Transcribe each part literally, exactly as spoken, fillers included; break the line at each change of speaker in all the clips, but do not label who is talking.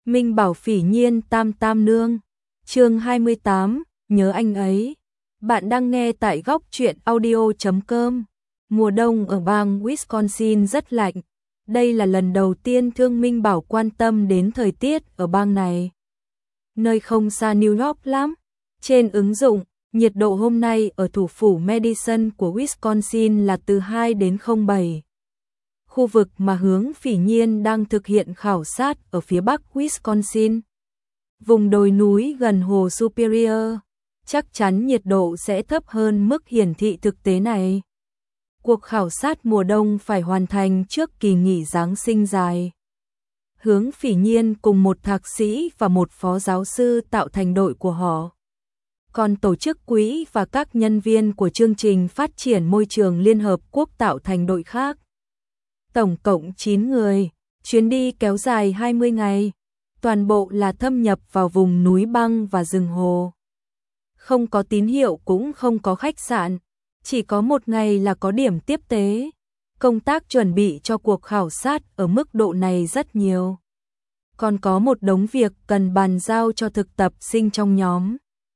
Minh Bảo Phỉ Nhiên Tam Tam Nương. Chương hai mươi tám, nhớ anh ấy. Bạn đang nghe tại góc truyện audio chấm com. Mùa đông ở bang Wisconsin rất lạnh. Đây là lần đầu tiên Thương Minh Bảo quan tâm đến thời tiết ở bang này. Nơi không xa New York lắm. Trên ứng dụng, nhiệt độ hôm nay ở thủ phủ Madison của Wisconsin là từ hai đến không phẩy bảy. Khu vực mà Hướng Phỉ Nhiên đang thực hiện khảo sát ở phía bắc Wisconsin. Vùng đồi núi gần hồ Superior, chắc chắn nhiệt độ sẽ thấp hơn mức hiển thị thực tế này. Cuộc khảo sát mùa đông phải hoàn thành trước kỳ nghỉ Giáng sinh dài. Hướng Phỉ Nhiên cùng một thạc sĩ và một phó giáo sư tạo thành đội của họ. Còn tổ chức quỹ và các nhân viên của chương trình phát triển môi trường Liên Hợp Quốc tạo thành đội khác. Tổng cộng chín người, chuyến đi kéo dài hai mươi ngày, toàn bộ là thâm nhập vào vùng núi băng và rừng hồ. Không có tín hiệu cũng không có khách sạn, chỉ có một ngày là có điểm tiếp tế. Công tác chuẩn bị cho cuộc khảo sát ở mức độ này rất nhiều. Còn có một đống việc cần bàn giao cho thực tập sinh trong nhóm.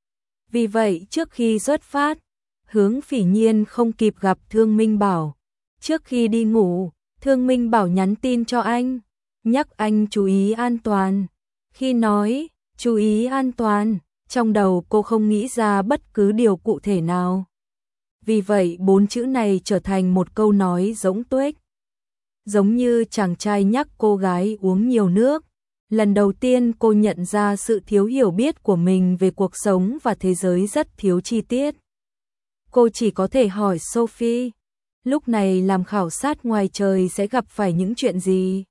Vì vậy trước khi xuất phát, Hướng Phỉ Nhiên không kịp gặp Thương Minh Bảo. Trước khi đi ngủ, Thương Minh Bảo nhắn tin cho anh, nhắc anh chú ý an toàn. Khi nói, chú ý an toàn, trong đầu cô không nghĩ ra bất cứ điều cụ thể nào. Vì vậy bốn chữ này trở thành một câu nói rỗng tuếch. Giống như chàng trai nhắc cô gái uống nhiều nước. Lần đầu tiên cô nhận ra sự thiếu hiểu biết của mình về cuộc sống và thế giới rất thiếu chi tiết. Cô chỉ có thể hỏi Sophie, lúc này làm khảo sát ngoài trời sẽ gặp phải những chuyện gì?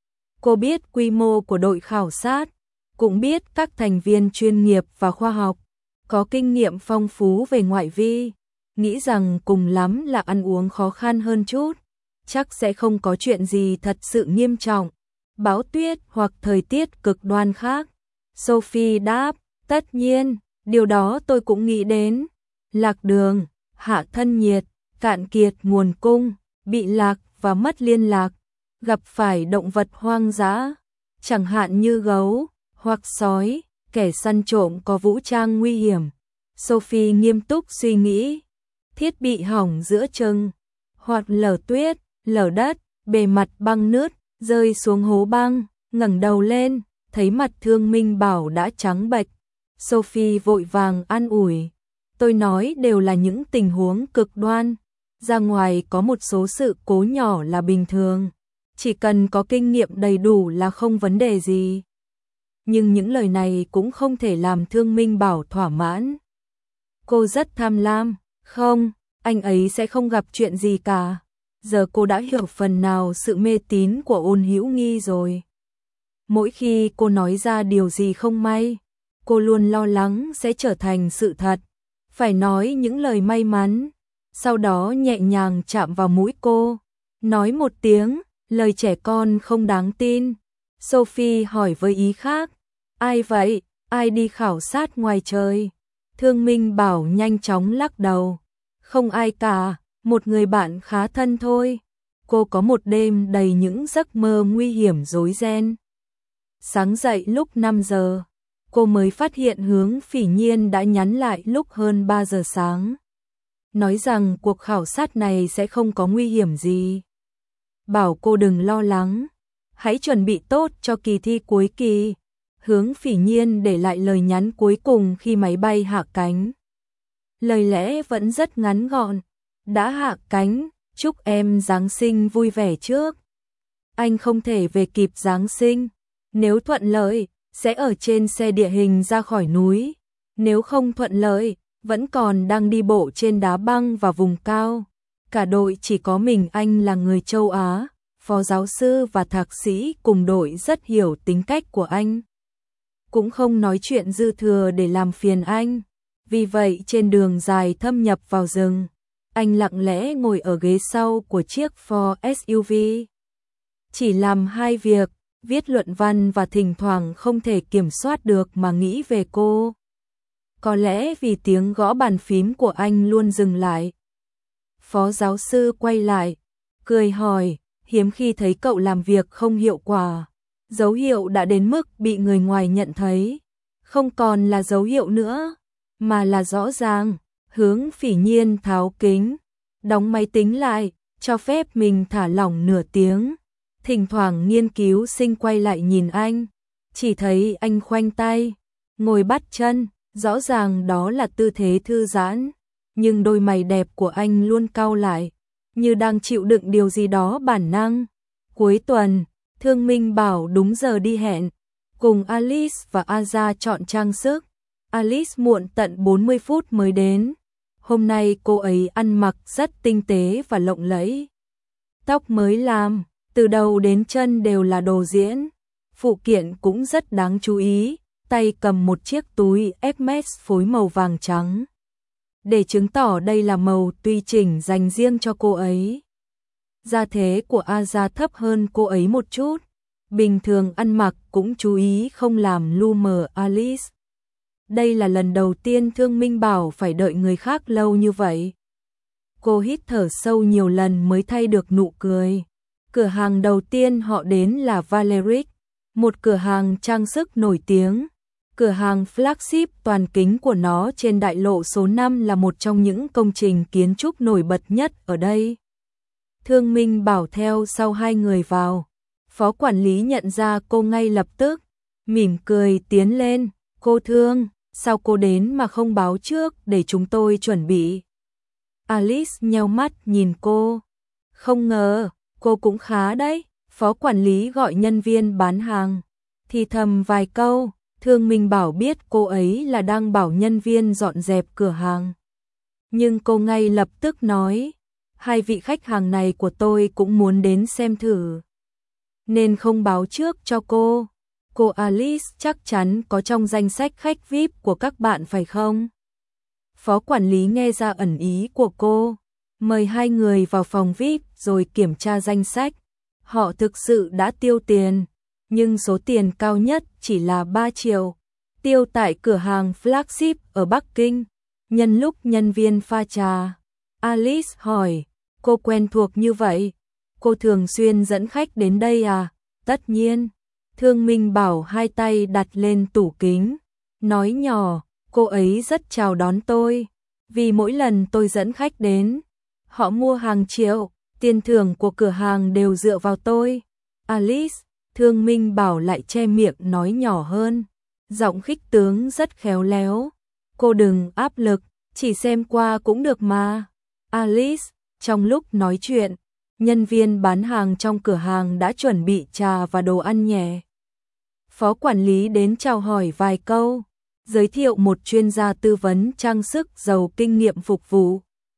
Cô biết quy mô của đội khảo sát, cũng biết các thành viên chuyên nghiệp và khoa học, có kinh nghiệm phong phú về ngoại vi, nghĩ rằng cùng lắm là ăn uống khó khăn hơn chút, chắc sẽ không có chuyện gì thật sự nghiêm trọng, bão tuyết hoặc thời tiết cực đoan khác. Sophie đáp, tất nhiên, điều đó tôi cũng nghĩ đến. Lạc đường, hạ thân nhiệt, cạn kiệt nguồn cung, bị lạc và mất liên lạc, gặp phải động vật hoang dã, chẳng hạn như gấu hoặc sói, kẻ săn trộm có vũ trang nguy hiểm. Sophie nghiêm túc suy nghĩ, thiết bị hỏng giữa chừng, hoặc lở tuyết, lở đất, bề mặt băng nứt, rơi xuống hố băng, ngẩng đầu lên, thấy mặt Thương Minh Bảo đã trắng bệch. Sophie vội vàng an ủi, tôi nói đều là những tình huống cực đoan, ra ngoài có một số sự cố nhỏ là bình thường, chỉ cần có kinh nghiệm đầy đủ là không vấn đề gì. Nhưng những lời này cũng không thể làm Thương Minh Bảo thỏa mãn. Cô rất tham lam, không, anh ấy sẽ không gặp chuyện gì cả. Giờ cô đã hiểu phần nào sự mê tín của Ôn Hữu Nghi rồi. Mỗi khi cô nói ra điều gì không may, cô luôn lo lắng sẽ trở thành sự thật. Phải nói những lời may mắn, sau đó nhẹ nhàng chạm vào mũi cô, nói một tiếng, lời trẻ con không đáng tin. Sophie hỏi với ý khác, ai vậy, ai đi khảo sát ngoài trời? Thương Minh Bảo nhanh chóng lắc đầu, không ai cả, một người bạn khá thân thôi. Cô có một đêm đầy những giấc mơ nguy hiểm rối ren. Sáng dậy lúc năm giờ, cô mới phát hiện Hướng Phỉ Nhiên đã nhắn lại lúc hơn ba giờ sáng. Nói rằng cuộc khảo sát này sẽ không có nguy hiểm gì. Bảo cô đừng lo lắng, hãy chuẩn bị tốt cho kỳ thi cuối kỳ. Hướng Phỉ Nhiên để lại lời nhắn cuối cùng khi máy bay hạ cánh. Lời lẽ vẫn rất ngắn gọn, đã hạ cánh, chúc em Giáng sinh vui vẻ trước. Anh không thể về kịp Giáng sinh, nếu thuận lợi, sẽ ở trên xe địa hình ra khỏi núi. Nếu không thuận lợi, vẫn còn đang đi bộ trên đá băng và vùng cao. Cả đội chỉ có mình anh là người châu Á, phó giáo sư và thạc sĩ cùng đội rất hiểu tính cách của anh. Cũng không nói chuyện dư thừa để làm phiền anh. Vì vậy trên đường dài thâm nhập vào rừng, anh lặng lẽ ngồi ở ghế sau của chiếc Ford ét u vê. Chỉ làm hai việc, viết luận văn và thỉnh thoảng không thể kiểm soát được mà nghĩ về cô. Có lẽ vì tiếng gõ bàn phím của anh luôn dừng lại. Phó giáo sư quay lại, cười hỏi, hiếm khi thấy cậu làm việc không hiệu quả. Dấu hiệu đã đến mức bị người ngoài nhận thấy. Không còn là dấu hiệu nữa, mà là rõ ràng. Hướng Phỉ Nhiên tháo kính, đóng máy tính lại, cho phép mình thả lỏng nửa tiếng. Thỉnh thoảng nghiên cứu sinh quay lại nhìn anh, chỉ thấy anh khoanh tay, ngồi bắt chân, rõ ràng đó là tư thế thư giãn, nhưng đôi mày đẹp của anh luôn cau lại, như đang chịu đựng điều gì đó bản năng. Cuối tuần, Thương Minh bảo đúng giờ đi hẹn, cùng Alice và Aza chọn trang sức. Alice muộn tận bốn mươi phút mới đến. Hôm nay cô ấy ăn mặc rất tinh tế và lộng lẫy. Tóc mới làm, từ đầu đến chân đều là đồ diễn. Phụ kiện cũng rất đáng chú ý, tay cầm một chiếc túi Hermes phối màu vàng trắng. Để chứng tỏ đây là màu tùy chỉnh dành riêng cho cô ấy. Gia thế của Aza thấp hơn cô ấy một chút. Bình thường ăn mặc cũng chú ý không làm lu mờ Alice. Đây là lần đầu tiên Thương Minh bảo phải đợi người khác lâu như vậy. Cô hít thở sâu nhiều lần mới thay được nụ cười. Cửa hàng đầu tiên họ đến là Valeric, một cửa hàng trang sức nổi tiếng. Cửa hàng flagship toàn kính của nó trên đại lộ số năm là một trong những công trình kiến trúc nổi bật nhất ở đây. Thương Minh bảo theo sau hai người vào. Phó quản lý nhận ra cô ngay lập tức, mỉm cười tiến lên. Cô Thương, sao cô đến mà không báo trước để chúng tôi chuẩn bị? Alice nheo mắt nhìn cô. Không ngờ, cô cũng khá đấy. Phó quản lý gọi nhân viên bán hàng, thì thầm vài câu. Thương Minh bảo biết cô ấy là đang bảo nhân viên dọn dẹp cửa hàng. Nhưng cô ngay lập tức nói, hai vị khách hàng này của tôi cũng muốn đến xem thử, nên không báo trước cho cô. Cô Alice chắc chắn có trong danh sách khách vi ai pi của các bạn phải không? Phó quản lý nghe ra ẩn ý của cô, mời hai người vào phòng vi ai pi rồi kiểm tra danh sách. Họ thực sự đã tiêu tiền, nhưng số tiền cao nhất chỉ là ba triệu, tiêu tại cửa hàng flagship ở Bắc Kinh. Nhân lúc nhân viên pha trà, Alice hỏi, cô quen thuộc như vậy? Cô thường xuyên dẫn khách đến đây à? Tất nhiên. Thương Minh bảo hai tay đặt lên tủ kính, nói nhỏ, cô ấy rất chào đón tôi, vì mỗi lần tôi dẫn khách đến, họ mua hàng triệu, tiền thưởng của cửa hàng đều dựa vào tôi. Alice, Thương Minh bảo lại che miệng nói nhỏ hơn, giọng khích tướng rất khéo léo. Cô đừng áp lực, chỉ xem qua cũng được mà. Alice, trong lúc nói chuyện, nhân viên bán hàng trong cửa hàng đã chuẩn bị trà và đồ ăn nhẹ. Phó quản lý đến chào hỏi vài câu, giới thiệu một chuyên gia tư vấn trang sức giàu kinh nghiệm phục vụ.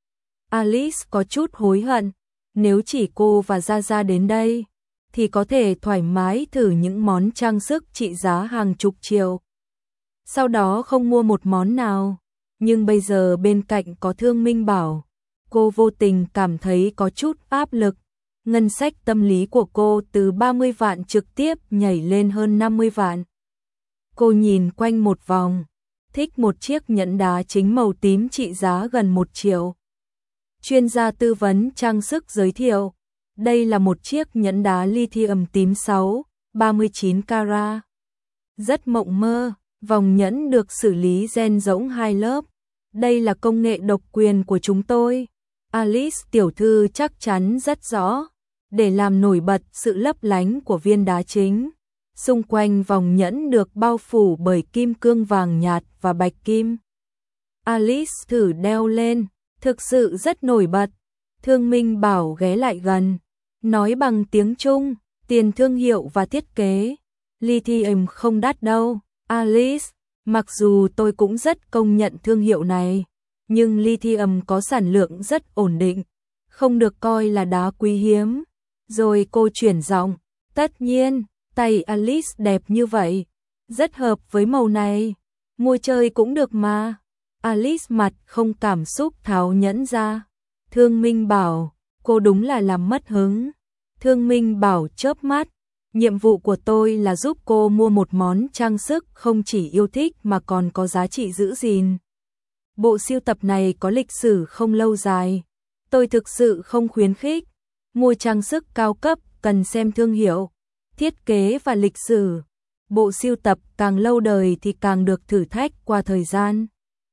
Alice có chút hối hận, nếu chỉ cô và Gia Gia đến đây, thì có thể thoải mái thử những món trang sức trị giá hàng chục triệu. Sau đó không mua một món nào, nhưng bây giờ bên cạnh có Thương Minh bảo, cô vô tình cảm thấy có chút áp lực. Ngân sách tâm lý của cô từ ba mươi vạn trực tiếp nhảy lên hơn năm mươi vạn. Cô nhìn quanh một vòng, thích một chiếc nhẫn đá chính màu tím trị giá gần một triệu. Chuyên gia tư vấn trang sức giới thiệu, đây là một chiếc nhẫn đá lithium tím sáu, ba mươi chín carat. Rất mộng mơ, vòng nhẫn được xử lý gen rỗng hai lớp. Đây là công nghệ độc quyền của chúng tôi. Alice tiểu thư chắc chắn rất rõ. Để làm nổi bật sự lấp lánh của viên đá chính, xung quanh vòng nhẫn được bao phủ bởi kim cương vàng nhạt và bạch kim. Alice thử đeo lên, thực sự rất nổi bật. Thương Minh bảo ghé lại gần, nói bằng tiếng Trung, tiền thương hiệu và thiết kế. Lithium không đắt đâu, Alice, mặc dù tôi cũng rất công nhận thương hiệu này, nhưng lithium có sản lượng rất ổn định, không được coi là đá quý hiếm. Rồi cô chuyển giọng, tất nhiên, tay Alice đẹp như vậy, rất hợp với màu này, mua chơi cũng được mà. Alice mặt không cảm xúc tháo nhẫn ra. Thương Minh bảo, cô đúng là làm mất hứng. Thương Minh bảo chớp mắt, nhiệm vụ của tôi là giúp cô mua một món trang sức không chỉ yêu thích mà còn có giá trị giữ gìn. Bộ sưu tập này có lịch sử không lâu dài, tôi thực sự không khuyến khích. Mua trang sức cao cấp cần xem thương hiệu, thiết kế và lịch sử. Bộ sưu tập càng lâu đời thì càng được thử thách qua thời gian.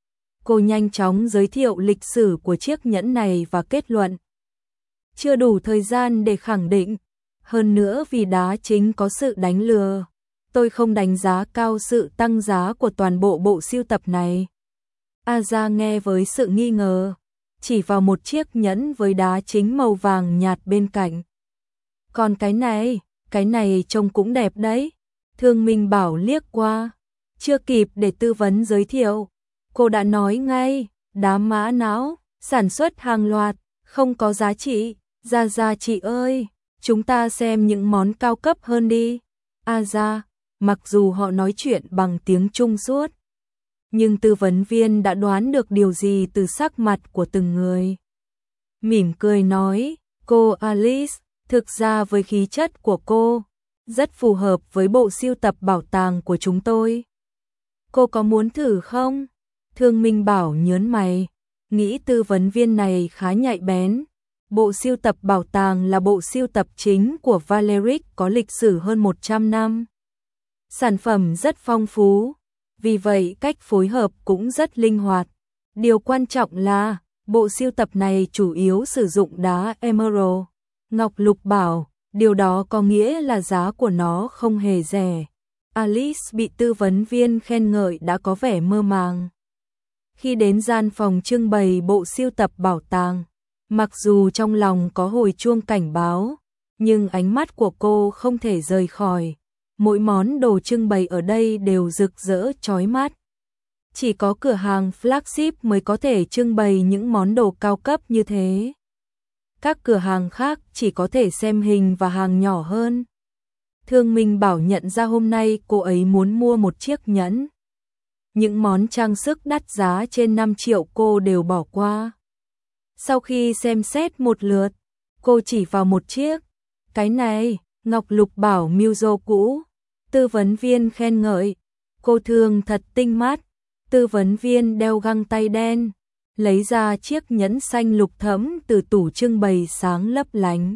Cô nhanh chóng giới thiệu lịch sử của chiếc nhẫn này và kết luận. Chưa đủ thời gian để khẳng định. Hơn nữa vì đá chính có sự đánh lừa. Tôi không đánh giá cao sự tăng giá của toàn bộ bộ sưu tập này. Aza nghe với sự nghi ngờ, chỉ vào một chiếc nhẫn với đá chính màu vàng nhạt bên cạnh. Còn cái này, cái này trông cũng đẹp đấy. Thương Minh Bảo liếc qua, chưa kịp để tư vấn giới thiệu. Cô đã nói ngay, đá mã não, sản xuất hàng loạt, không có giá trị. Gia Gia chị ơi, chúng ta xem những món cao cấp hơn đi. Aza, mặc dù họ nói chuyện bằng tiếng Trung suốt, nhưng tư vấn viên đã đoán được điều gì từ sắc mặt của từng người. Mỉm cười nói, cô Alice, thực ra với khí chất của cô, rất phù hợp với bộ sưu tập bảo tàng của chúng tôi. Cô có muốn thử không? Thương Minh Bảo nhớn mày, nghĩ tư vấn viên này khá nhạy bén. Bộ sưu tập bảo tàng là bộ sưu tập chính của Valeric có lịch sử hơn một trăm năm. Sản phẩm rất phong phú, vì vậy cách phối hợp cũng rất linh hoạt. Điều quan trọng là, bộ sưu tập này chủ yếu sử dụng đá emerald, ngọc lục bảo, điều đó có nghĩa là giá của nó không hề rẻ. Alice bị tư vấn viên khen ngợi đã có vẻ mơ màng. Khi đến gian phòng trưng bày bộ sưu tập bảo tàng, mặc dù trong lòng có hồi chuông cảnh báo, nhưng ánh mắt của cô không thể rời khỏi. Mỗi món đồ trưng bày ở đây đều rực rỡ chói mắt. Chỉ có cửa hàng flagship mới có thể trưng bày những món đồ cao cấp như thế. Các cửa hàng khác chỉ có thể xem hình và hàng nhỏ hơn. Thương Minh Bảo nhận ra hôm nay cô ấy muốn mua một chiếc nhẫn. Những món trang sức đắt giá trên năm triệu cô đều bỏ qua. Sau khi xem xét một lượt, cô chỉ vào một chiếc. Cái này, ngọc lục bảo Muzo cũ. Tư vấn viên khen ngợi. Cô thường thật tinh mắt. Tư vấn viên đeo găng tay đen, lấy ra chiếc nhẫn xanh lục thẫm từ tủ trưng bày sáng lấp lánh.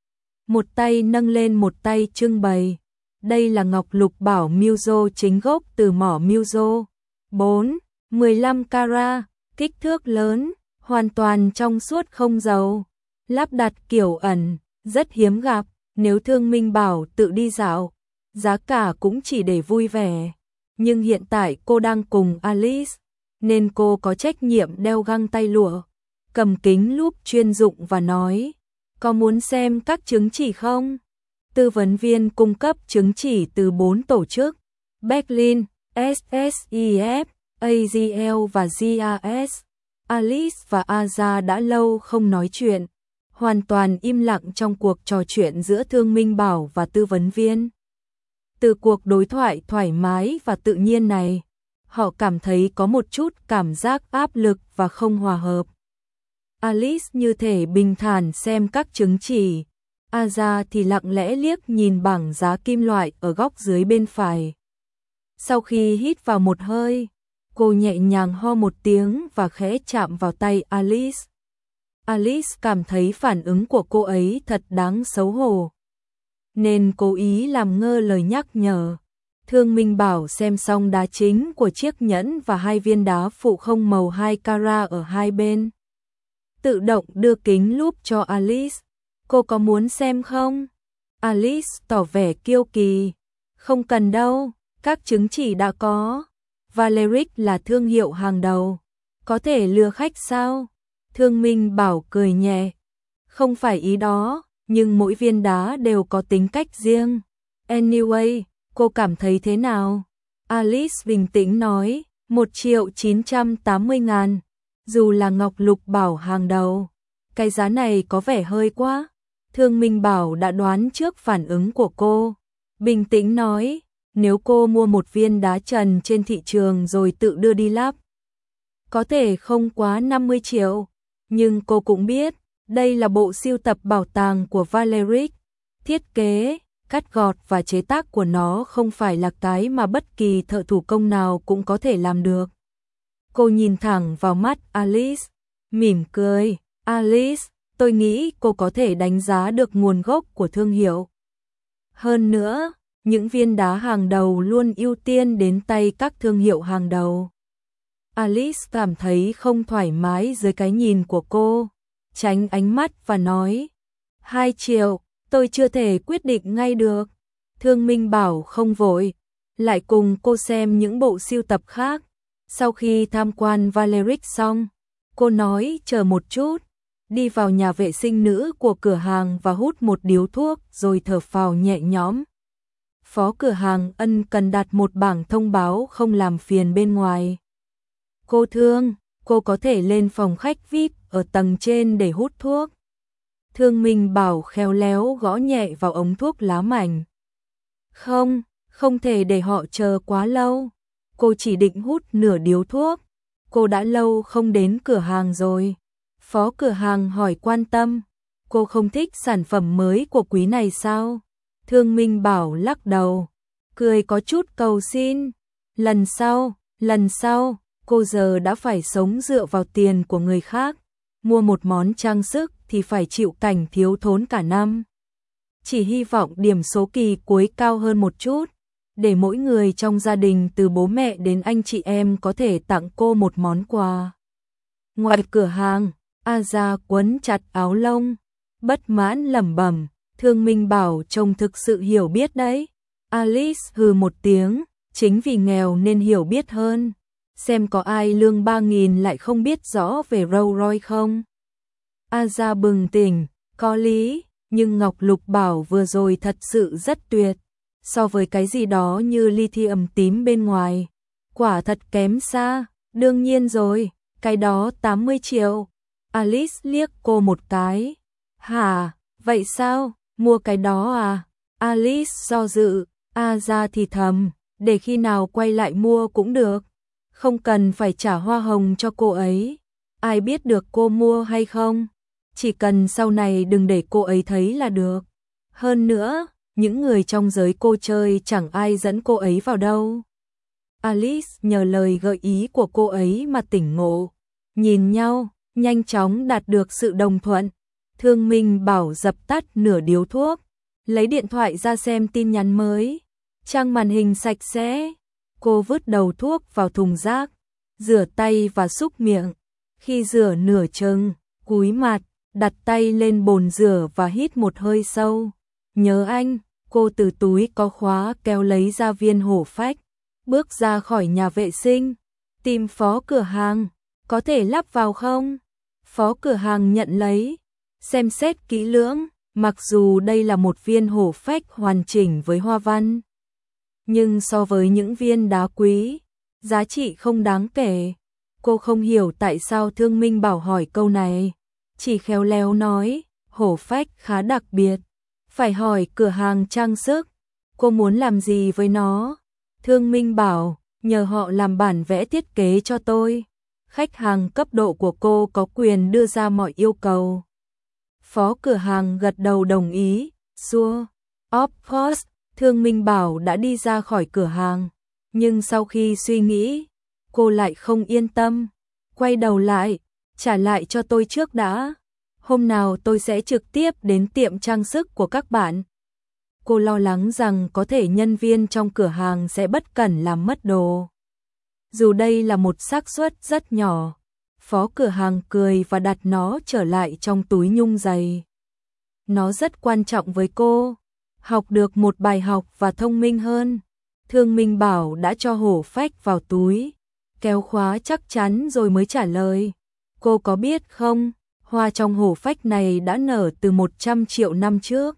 Một tay nâng lên một tay trưng bày. Đây là ngọc lục bảo Muzo chính gốc từ mỏ Muzo. bốn, mười lăm carat, kích thước lớn, hoàn toàn trong suốt không dầu. Lắp đặt kiểu ẩn, rất hiếm gặp. Nếu Thương Minh Bảo tự đi dạo, giá cả cũng chỉ để vui vẻ. Nhưng hiện tại cô đang cùng Alice, nên cô có trách nhiệm đeo găng tay lụa, cầm kính lúp chuyên dụng và nói, có muốn xem các chứng chỉ không? Tư vấn viên cung cấp chứng chỉ từ bốn tổ chức, Berlin, ét ét i ép, a giê lờ và giê a ét. Alice và Aza đã lâu không nói chuyện, hoàn toàn im lặng trong cuộc trò chuyện giữa Thương Minh Bảo và tư vấn viên. Từ cuộc đối thoại thoải mái và tự nhiên này, họ cảm thấy có một chút cảm giác áp lực và không hòa hợp. Alice như thể bình thản xem các chứng chỉ, Aza thì lặng lẽ liếc nhìn bảng giá kim loại ở góc dưới bên phải. Sau khi hít vào một hơi, cô nhẹ nhàng ho một tiếng và khẽ chạm vào tay Alice. Alice cảm thấy phản ứng của cô ấy thật đáng xấu hổ, nên cố ý làm ngơ lời nhắc nhở. Thương Minh Bảo xem xong đá chính của chiếc nhẫn và hai viên đá phụ không màu hai carat ở hai bên. Tự động đưa kính lúp cho Alice. Cô có muốn xem không? Alice tỏ vẻ kiêu kỳ. Không cần đâu, các chứng chỉ đã có. Valeric là thương hiệu hàng đầu. Có thể lừa khách sao? Thương Minh Bảo cười nhẹ. Không phải ý đó, nhưng mỗi viên đá đều có tính cách riêng. Anyway, cô cảm thấy thế nào? Alice bình tĩnh nói, một triệu chín trăm tám mươi ngàn. Dù là ngọc lục bảo hàng đầu, cái giá này có vẻ hơi quá. Thương Minh Bảo đã đoán trước phản ứng của cô. Bình tĩnh nói, nếu cô mua một viên đá trần trên thị trường rồi tự đưa đi lắp, có thể không quá năm mươi triệu. Nhưng cô cũng biết, đây là bộ sưu tập bảo tàng của Valeric. Thiết kế, cắt gọt và chế tác của nó không phải là cái mà bất kỳ thợ thủ công nào cũng có thể làm được. Cô nhìn thẳng vào mắt Alice, mỉm cười. Alice, tôi nghĩ cô có thể đánh giá được nguồn gốc của thương hiệu. Hơn nữa, những viên đá hàng đầu luôn ưu tiên đến tay các thương hiệu hàng đầu. Alice cảm thấy không thoải mái dưới cái nhìn của cô, tránh ánh mắt và nói, hai triệu, tôi chưa thể quyết định ngay được. Thương Minh bảo không vội, lại cùng cô xem những bộ sưu tập khác. Sau khi tham quan Valeric xong, cô nói chờ một chút, đi vào nhà vệ sinh nữ của cửa hàng và hút một điếu thuốc rồi thở phào nhẹ nhõm. Phó cửa hàng ân cần đặt một bảng thông báo không làm phiền bên ngoài. Cô Thương, cô có thể lên phòng khách vi ai pi ở tầng trên để hút thuốc. Thương Minh bảo khéo léo gõ nhẹ vào ống thuốc lá mảnh. Không, không thể để họ chờ quá lâu. Cô chỉ định hút nửa điếu thuốc. Cô đã lâu không đến cửa hàng rồi. Phó cửa hàng hỏi quan tâm. Cô không thích sản phẩm mới của quý này sao? Thương Minh bảo lắc đầu, cười có chút cầu xin. Lần sau, lần sau, cô giờ đã phải sống dựa vào tiền của người khác. Mua một món trang sức thì phải chịu cảnh thiếu thốn cả năm. Chỉ hy vọng điểm số kỳ cuối cao hơn một chút, để mỗi người trong gia đình từ bố mẹ đến anh chị em có thể tặng cô một món quà. Ngoài cửa hàng, Aza quấn chặt áo lông, bất mãn lẩm bẩm, Thương Minh bảo chồng thực sự hiểu biết đấy. Alice hừ một tiếng, chính vì nghèo nên hiểu biết hơn. Xem có ai lương ba nghìn lại không biết rõ về Rolls Royce không? Aza bừng tỉnh, có lý, nhưng Ngọc Lục bảo vừa rồi thật sự rất tuyệt. So với cái gì đó như lithium tím bên ngoài, quả thật kém xa. Đương nhiên rồi, cái đó tám mươi triệu. Alice liếc cô một cái. Hả, vậy sao, mua cái đó à? Alice do dự, a ra thì thầm, để khi nào quay lại mua cũng được. Không cần phải trả hoa hồng cho cô ấy. Ai biết được cô mua hay không? Chỉ cần sau này đừng để cô ấy thấy là được. Hơn nữa, những người trong giới cô chơi chẳng ai dẫn cô ấy vào đâu. Alice nhờ lời gợi ý của cô ấy mà tỉnh ngộ. Nhìn nhau, nhanh chóng đạt được sự đồng thuận. Thương Minh bảo dập tắt nửa điếu thuốc, lấy điện thoại ra xem tin nhắn mới. Trang màn hình sạch sẽ. Cô vứt đầu thuốc vào thùng rác, rửa tay và súc miệng. Khi rửa nửa chừng, cúi mặt, đặt tay lên bồn rửa và hít một hơi sâu. Nhớ anh, cô từ túi có khóa kéo lấy ra viên hổ phách, bước ra khỏi nhà vệ sinh, tìm phó cửa hàng, có thể lắp vào không? Phó cửa hàng nhận lấy, xem xét kỹ lưỡng, mặc dù đây là một viên hổ phách hoàn chỉnh với hoa văn, nhưng so với những viên đá quý, giá trị không đáng kể. Cô không hiểu tại sao Thương Minh bảo hỏi câu này, chỉ khéo léo nói, hổ phách khá đặc biệt, phải hỏi cửa hàng trang sức, cô muốn làm gì với nó? Thương Minh bảo, nhờ họ làm bản vẽ thiết kế cho tôi. Khách hàng cấp độ của cô có quyền đưa ra mọi yêu cầu. Phó cửa hàng gật đầu đồng ý, sure, of course. Thương Minh bảo đã đi ra khỏi cửa hàng, nhưng sau khi suy nghĩ, cô lại không yên tâm. Quay đầu lại, trả lại cho tôi trước đã. Hôm nào tôi sẽ trực tiếp đến tiệm trang sức của các bạn. Cô lo lắng rằng có thể nhân viên trong cửa hàng sẽ bất cẩn làm mất đồ. Dù đây là một xác suất rất nhỏ, phó cửa hàng cười và đặt nó trở lại trong túi nhung giày. Nó rất quan trọng với cô. Học được một bài học và thông minh hơn. Thương Minh bảo đã cho hổ phách vào túi, kéo khóa chắc chắn rồi mới trả lời. Cô có biết không, hoa trong hổ phách này đã nở từ một trăm triệu năm trước.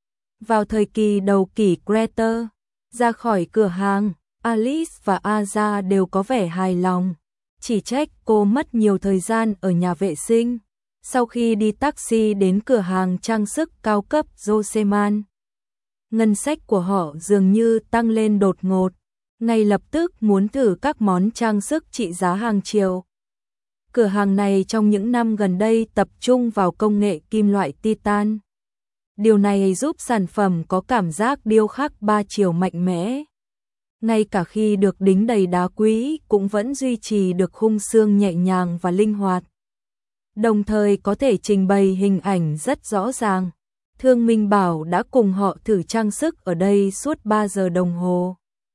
Vào thời kỳ đầu kỷ Creter, ra khỏi cửa hàng, Alice và Aza đều có vẻ hài lòng. Chỉ trách cô mất nhiều thời gian ở nhà vệ sinh. Sau khi đi taxi đến cửa hàng trang sức cao cấp Joseman, ngân sách của họ dường như tăng lên đột ngột, ngay lập tức muốn thử các món trang sức trị giá hàng triệu. Cửa hàng này trong những năm gần đây tập trung vào công nghệ kim loại titan. Điều này giúp sản phẩm có cảm giác điêu khắc ba chiều mạnh mẽ. Ngay cả khi được đính đầy đá quý cũng vẫn duy trì được khung xương nhẹ nhàng và linh hoạt. Đồng thời có thể trình bày hình ảnh rất rõ ràng. Thương Minh Bảo đã cùng họ thử trang sức ở đây suốt ba giờ đồng hồ.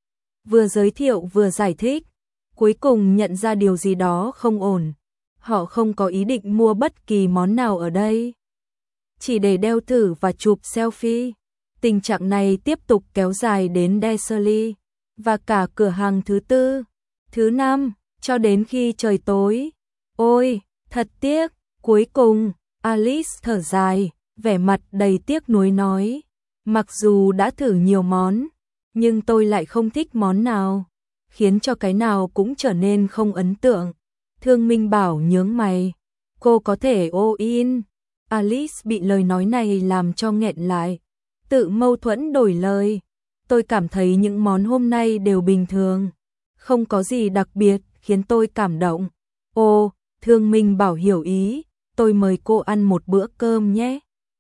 Vừa giới thiệu vừa giải thích, cuối cùng nhận ra điều gì đó không ổn. Họ không có ý định mua bất kỳ món nào ở đây, chỉ để đeo thử và chụp selfie. Tình trạng này tiếp tục kéo dài đến Deserly và cả cửa hàng thứ tư, thứ năm, cho đến khi trời tối. Ôi, thật tiếc. Cuối cùng, Alice thở dài, vẻ mặt đầy tiếc nuối nói, mặc dù đã thử nhiều món, nhưng tôi lại không thích món nào, khiến cho cái nào cũng trở nên không ấn tượng. Thương Minh Bảo nhướng mày, cô có thể all in. Alice bị lời nói này làm cho nghẹn lại, tự mâu thuẫn đổi lời. Tôi cảm thấy những món hôm nay đều bình thường, không có gì đặc biệt khiến tôi cảm động. Ồ, Thương Minh Bảo hiểu ý, tôi mời cô ăn một bữa cơm nhé.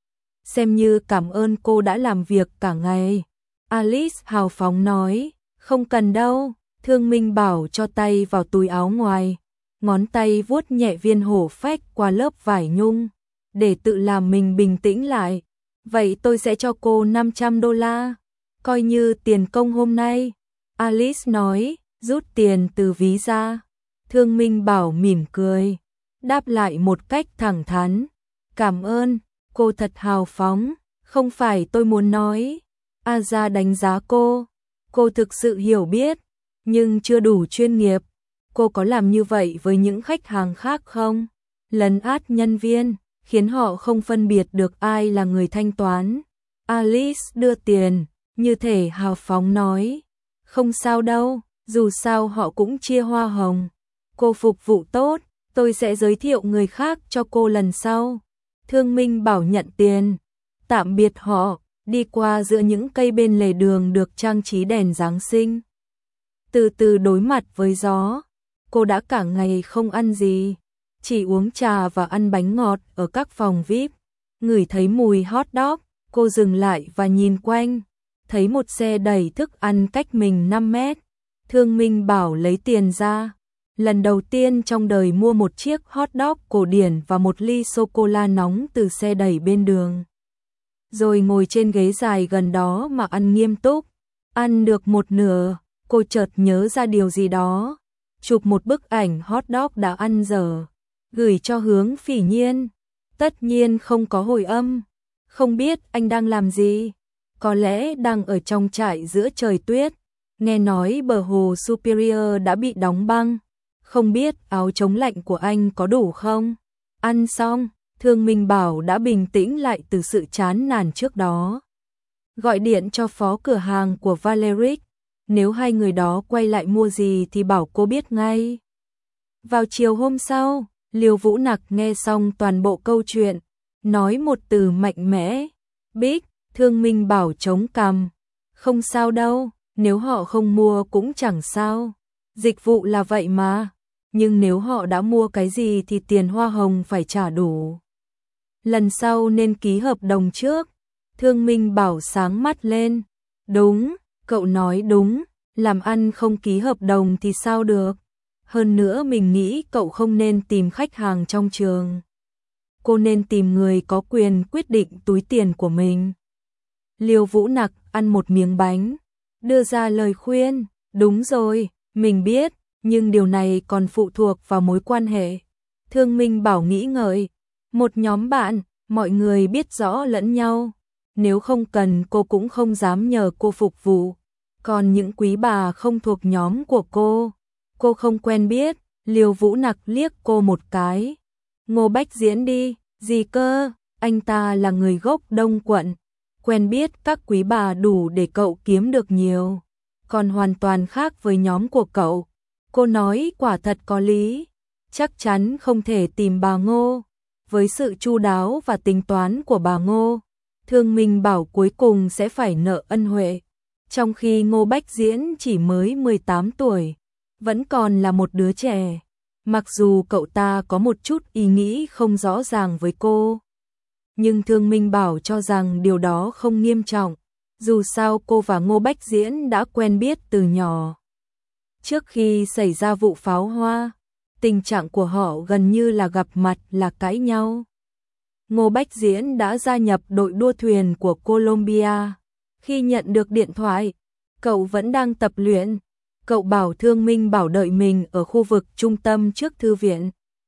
Xem như cảm ơn cô đã làm việc cả ngày. Alice hào phóng nói, không cần đâu. Thương Minh Bảo cho tay vào túi áo ngoài, ngón tay vuốt nhẹ viên hổ phách qua lớp vải nhung, để tự làm mình bình tĩnh lại. Vậy tôi sẽ cho cô năm trăm đô la, coi như tiền công hôm nay. Alice nói, rút tiền từ ví ra. Thương Minh Bảo mỉm cười, đáp lại một cách thẳng thắn, cảm ơn, cô thật hào phóng. Không phải tôi muốn nói. Aja đánh giá cô, cô thực sự hiểu biết, nhưng chưa đủ chuyên nghiệp. Cô có làm như vậy với những khách hàng khác không? Lấn át nhân viên, khiến họ không phân biệt được ai là người thanh toán. Alice đưa tiền, như thể hào phóng nói, không sao đâu, dù sao họ cũng chia hoa hồng. Cô phục vụ tốt, tôi sẽ giới thiệu người khác cho cô lần sau. Thương Minh Bảo nhận tiền, tạm biệt họ, đi qua giữa những cây bên lề đường được trang trí đèn Giáng sinh. Từ từ đối mặt với gió, cô đã cả ngày không ăn gì, chỉ uống trà và ăn bánh ngọt ở các phòng vi ai pi. Ngửi thấy mùi hot dog, cô dừng lại và nhìn quanh, thấy một xe đẩy thức ăn cách mình năm mét. Thương Minh Bảo lấy tiền ra, lần đầu tiên trong đời mua một chiếc hot dog cổ điển và một ly sô-cô-la nóng từ xe đẩy bên đường. Rồi ngồi trên ghế dài gần đó mà ăn nghiêm túc. Ăn được một nửa, cô chợt nhớ ra điều gì đó, chụp một bức ảnh hot dog đã ăn dở, gửi cho Hướng Phỉ Nhiên. Tất nhiên không có hồi âm. Không biết anh đang làm gì, có lẽ đang ở trong trại giữa trời tuyết. Nghe nói bờ hồ Superior đã bị đóng băng, không biết áo chống lạnh của anh có đủ không? Ăn xong, Thương Minh Bảo đã bình tĩnh lại từ sự chán nản trước đó. Gọi điện cho phó cửa hàng của Valeric, nếu hai người đó quay lại mua gì thì bảo cô biết ngay. Vào chiều hôm sau, Liêu Vũ Nặc nghe xong toàn bộ câu chuyện, nói một từ mạnh mẽ, Big. Thương Minh Bảo chống cằm, không sao đâu, nếu họ không mua cũng chẳng sao, dịch vụ là vậy mà, nhưng nếu họ đã mua cái gì thì tiền hoa hồng phải trả đủ. Lần sau nên ký hợp đồng trước. Thương Minh Bảo sáng mắt lên, đúng, cậu nói đúng, làm ăn không ký hợp đồng thì sao được. Hơn nữa mình nghĩ cậu không nên tìm khách hàng trong trường, cô nên tìm người có quyền quyết định túi tiền của mình. Liêu Vũ Nặc ăn một miếng bánh, đưa ra lời khuyên, đúng rồi, mình biết, nhưng điều này còn phụ thuộc vào mối quan hệ. Thương Minh Bảo nghĩ ngợi, một nhóm bạn, mọi người biết rõ lẫn nhau, nếu không cần cô cũng không dám nhờ cô phục vụ. Còn những quý bà không thuộc nhóm của cô, cô không quen biết. Liêu Vũ Nặc liếc cô một cái. Ngô Bách Diễn đi, gì cơ, anh ta là người gốc Đông Quận, quen biết các quý bà đủ để cậu kiếm được nhiều, còn hoàn toàn khác với nhóm của cậu. Cô nói quả thật có lý, chắc chắn không thể tìm bà Ngô. Với sự chu đáo và tính toán của bà Ngô, Thương Minh Bảo cuối cùng sẽ phải nợ ân huệ, trong khi Ngô Bách Diễn chỉ mới mười tám tuổi, vẫn còn là một đứa trẻ. Mặc dù cậu ta có một chút ý nghĩ không rõ ràng với cô, nhưng Thương Minh Bảo cho rằng điều đó không nghiêm trọng, dù sao cô và Ngô Bách Diễn đã quen biết từ nhỏ. Trước khi xảy ra vụ pháo hoa, tình trạng của họ gần như là gặp mặt là cãi nhau. Ngô Bách Diễn đã gia nhập đội đua thuyền của Colombia. Khi nhận được điện thoại, cậu vẫn đang tập luyện. Cậu bảo Thương Minh Bảo đợi mình ở khu vực trung tâm trước thư viện.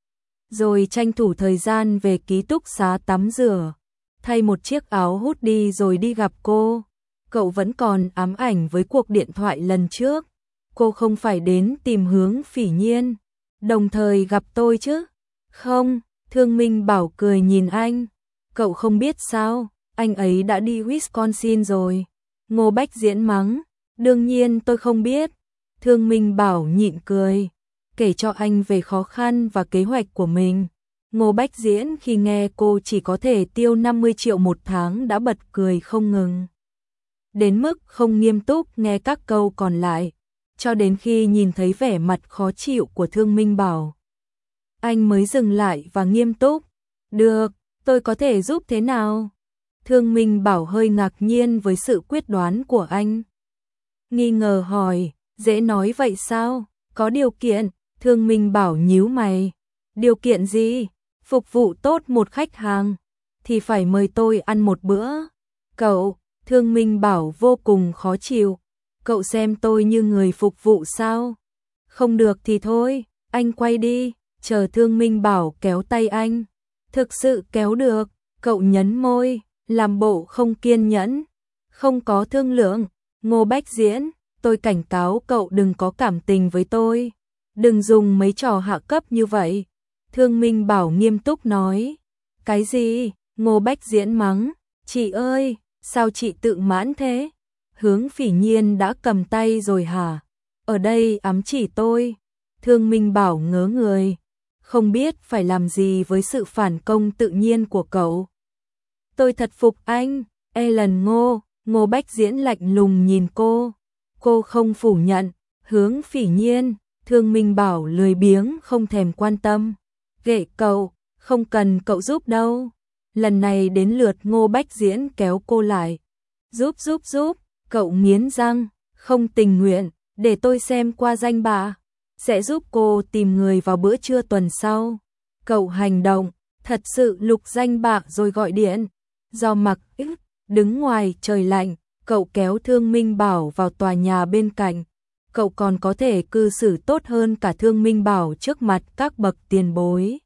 Rồi tranh thủ thời gian về ký túc xá tắm rửa, thay một chiếc áo hút đi rồi đi gặp cô. Cậu vẫn còn ám ảnh với cuộc điện thoại lần trước. Cô không phải đến tìm Hướng Phỉ Nhiên, đồng thời gặp tôi chứ? Không, Thương Minh Bảo cười nhìn anh. Cậu không biết sao, anh ấy đã đi Wisconsin rồi. Ngô Bách Diễn mắng. Đương nhiên tôi không biết. Thương Minh Bảo nhịn cười, kể cho anh về khó khăn và kế hoạch của mình. Ngô Bách Diễn khi nghe cô chỉ có thể tiêu năm mươi triệu một tháng đã bật cười không ngừng. Đến mức không nghiêm túc nghe các câu còn lại, cho đến khi nhìn thấy vẻ mặt khó chịu của Thương Minh Bảo. Anh mới dừng lại và nghiêm túc. Được, tôi có thể giúp thế nào? Thương Minh Bảo hơi ngạc nhiên với sự quyết đoán của anh. Nghi ngờ hỏi, dễ nói vậy sao? Có điều kiện. Thương Minh Bảo nhíu mày. Điều kiện gì? Phục vụ tốt một khách hàng thì phải mời tôi ăn một bữa. Cậu, Thương Minh Bảo vô cùng khó chịu. Cậu xem tôi như người phục vụ sao? Không được thì thôi, anh quay đi. Chờ Thương Minh Bảo kéo tay anh. Thực sự kéo được. Cậu nhấn môi, làm bộ không kiên nhẫn. Không có thương lượng. Ngô Bách Diễn, tôi cảnh cáo cậu đừng có cảm tình với tôi. Đừng dùng mấy trò hạ cấp như vậy. Thương Minh Bảo nghiêm túc nói. Cái gì? Ngô Bách Diễn mắng. Chị ơi, sao chị tự mãn thế? Hướng Phỉ Nhiên đã cầm tay rồi hả? Ở đây ám chỉ tôi. Thương Minh Bảo ngớ người, không biết phải làm gì với sự phản công tự nhiên của cậu. Tôi thật phục anh, Ellen Ngô. Ngô Bách Diễn lạnh lùng nhìn cô. Cô không phủ nhận. Hướng Phỉ Nhiên, Thương Minh Bảo lười biếng không thèm quan tâm. Ghệ cậu, không cần cậu giúp đâu. Lần này đến lượt Ngô Bách Diễn kéo cô lại. Giúp giúp giúp, cậu nghiến răng, không tình nguyện, để tôi xem qua danh bạ. Sẽ giúp cô tìm người vào bữa trưa tuần sau. Cậu hành động, thật sự lục danh bạ rồi gọi điện. Do mặc ít, đứng ngoài trời lạnh, cậu kéo Thương Minh Bảo vào tòa nhà bên cạnh. Cậu còn có thể cư xử tốt hơn cả Thương Minh Bảo trước mặt các bậc tiền bối.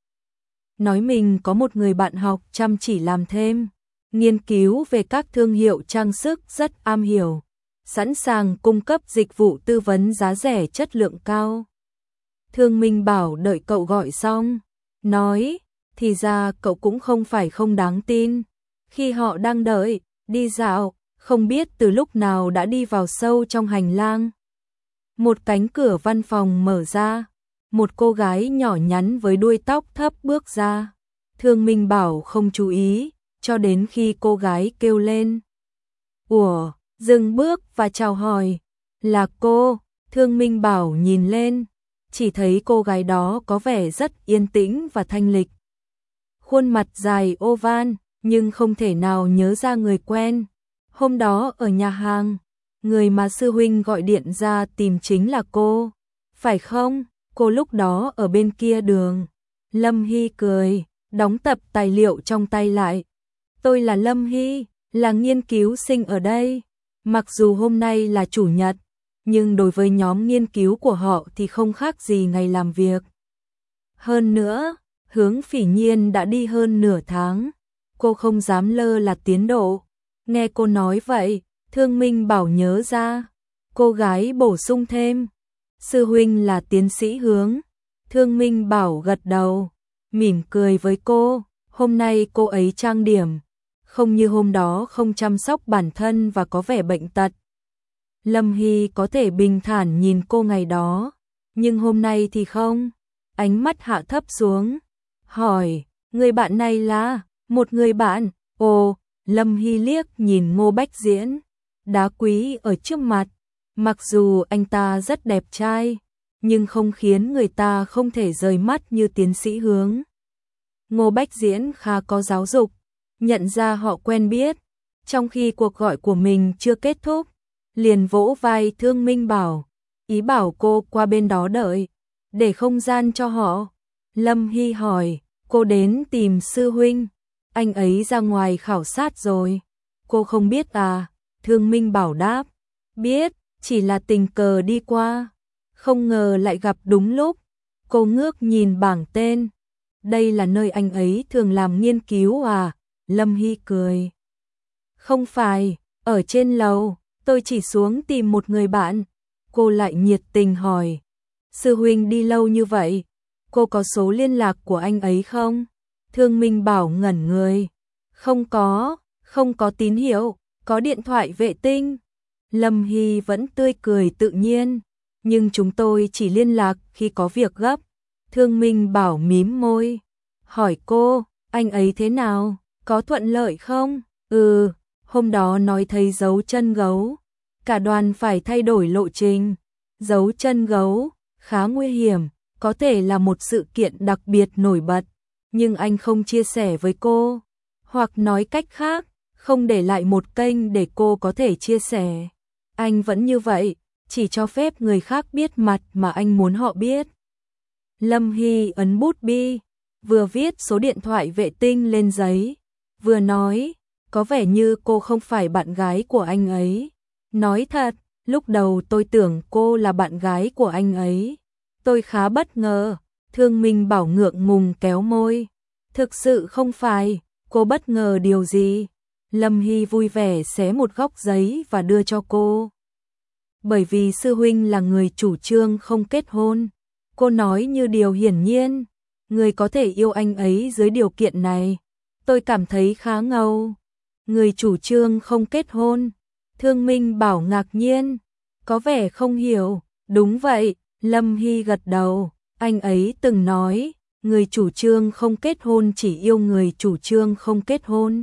Nói mình có một người bạn học chăm chỉ làm thêm, nghiên cứu về các thương hiệu trang sức rất am hiểu, sẵn sàng cung cấp dịch vụ tư vấn giá rẻ chất lượng cao. Thương Minh Bảo đợi cậu gọi xong, nói, thì ra cậu cũng không phải không đáng tin. Khi họ đang đợi, đi dạo, không biết từ lúc nào đã đi vào sâu trong hành lang. Một cánh cửa văn phòng mở ra, một cô gái nhỏ nhắn với đuôi tóc thấp bước ra. Thương Minh Bảo không chú ý, cho đến khi cô gái kêu lên. Ủa, dừng bước và chào hỏi. Là cô. Thương Minh Bảo nhìn lên, chỉ thấy cô gái đó có vẻ rất yên tĩnh và thanh lịch. Khuôn mặt dài oval, nhưng không thể nào nhớ ra người quen. Hôm đó ở nhà hàng, người mà sư huynh gọi điện ra tìm chính là cô. Phải không? Cô lúc đó ở bên kia đường. Lâm Hy cười, đóng tập tài liệu trong tay lại. Tôi là Lâm Hy, là nghiên cứu sinh ở đây. Mặc dù hôm nay là chủ nhật, nhưng đối với nhóm nghiên cứu của họ thì không khác gì ngày làm việc. Hơn nữa, Hướng Phỉ Nhiên đã đi hơn nửa tháng. Cô không dám lơ là tiến độ. Nghe cô nói vậy, Thương Minh Bảo nhớ ra. Cô gái bổ sung thêm. Sư huynh là tiến sĩ Hướng. Thương Minh Bảo gật đầu, mỉm cười với cô. Hôm nay cô ấy trang điểm, không như hôm đó không chăm sóc bản thân và có vẻ bệnh tật. Lâm Hy có thể bình thản nhìn cô ngày đó, nhưng hôm nay thì không. Ánh mắt hạ thấp xuống, hỏi, người bạn này là? Một người bạn. Ồ, Lâm Hy liếc nhìn Ngô Bách Diễn, đá quý ở trước mặt. Mặc dù anh ta rất đẹp trai, nhưng không khiến người ta không thể rời mắt như tiến sĩ Hướng. Ngô Bách Diễn khá có giáo dục, nhận ra họ quen biết. Trong khi cuộc gọi của mình chưa kết thúc, liền vỗ vai Thương Minh Bảo, ý bảo cô qua bên đó đợi, để không gian cho họ. Lâm Hy hỏi, cô đến tìm sư huynh. anh ấy ra ngoài khảo sát rồi. Cô không biết à? Thương Minh Bảo đáp. Biết, chỉ là tình cờ đi qua. Không ngờ lại gặp đúng lúc. Cô ngước nhìn bảng tên. Đây là nơi anh ấy thường làm nghiên cứu à? Lâm Hy cười. Không phải, ở trên lầu, tôi chỉ xuống tìm một người bạn. Cô lại nhiệt tình hỏi. Sư huynh đi lâu như vậy, cô có số liên lạc của anh ấy không? Thương Minh Bảo ngẩn người. Không có, không có tín hiệu, có điện thoại vệ tinh. Lâm Hy vẫn tươi cười tự nhiên, nhưng chúng tôi chỉ liên lạc khi có việc gấp. Thương Minh Bảo mím môi, hỏi cô, anh ấy thế nào, có thuận lợi không? Ừ, hôm đó nói thấy dấu chân gấu, cả đoàn phải thay đổi lộ trình. Dấu chân gấu, khá nguy hiểm, có thể là một sự kiện đặc biệt nổi bật, nhưng anh không chia sẻ với cô, hoặc nói cách khác, không để lại một kênh để cô có thể chia sẻ. Anh vẫn như vậy, chỉ cho phép người khác biết mặt mà anh muốn họ biết. Lâm Hy ấn bút bi, vừa viết số điện thoại vệ tinh lên giấy, vừa nói, có vẻ như cô không phải bạn gái của anh ấy. Nói thật, lúc đầu tôi tưởng cô là bạn gái của anh ấy. Tôi khá bất ngờ. Thương Minh Bảo ngượng ngùng kéo môi. Thực sự không phải, cô bất ngờ điều gì? Lâm Hy vui vẻ xé một góc giấy và đưa cho cô. Bởi vì sư huynh là người chủ trương không kết hôn. Cô nói như điều hiển nhiên, người có thể yêu anh ấy dưới điều kiện này. Tôi cảm thấy khá ngầu. Người chủ trương không kết hôn. Thương Minh Bảo ngạc nhiên, có vẻ không hiểu. Đúng vậy, Lâm Hy gật đầu. Anh ấy từng nói, người chủ trương không kết hôn chỉ yêu người chủ trương không kết hôn.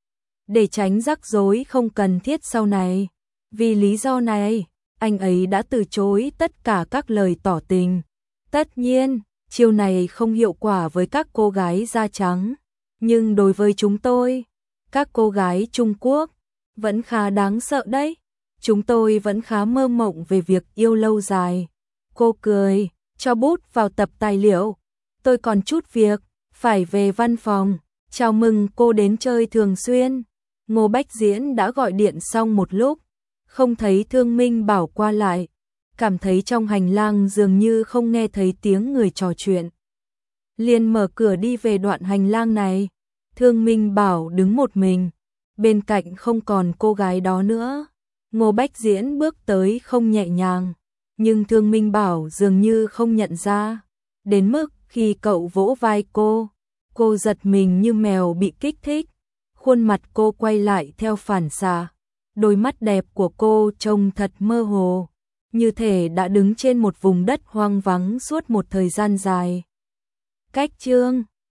Để tránh rắc rối không cần thiết sau này. Vì lý do này, anh ấy đã từ chối tất cả các lời tỏ tình. Tất nhiên, chiêu này không hiệu quả với các cô gái da trắng. Nhưng đối với chúng tôi, các cô gái Trung Quốc, vẫn khá đáng sợ đấy. Chúng tôi vẫn khá mơ mộng về việc yêu lâu dài. Cô cười, cho bút vào tập tài liệu. Tôi còn chút việc, phải về văn phòng. Chào mừng cô đến chơi thường xuyên. Ngô Bách Diễn đã gọi điện xong một lúc, không thấy Thương Minh Bảo qua lại, cảm thấy trong hành lang dường như không nghe thấy tiếng người trò chuyện. Liền mở cửa đi về đoạn hành lang này. Thương Minh Bảo đứng một mình, bên cạnh không còn cô gái đó nữa. Ngô Bách Diễn bước tới không nhẹ nhàng, nhưng Thương Minh Bảo dường như không nhận ra, đến mức khi cậu vỗ vai cô, cô giật mình như mèo bị kích thích. Khuôn mặt cô quay lại theo phản xạ, đôi mắt đẹp của cô trông thật mơ hồ, như thể đã đứng trên một vùng đất hoang vắng suốt một thời gian dài. Cách chương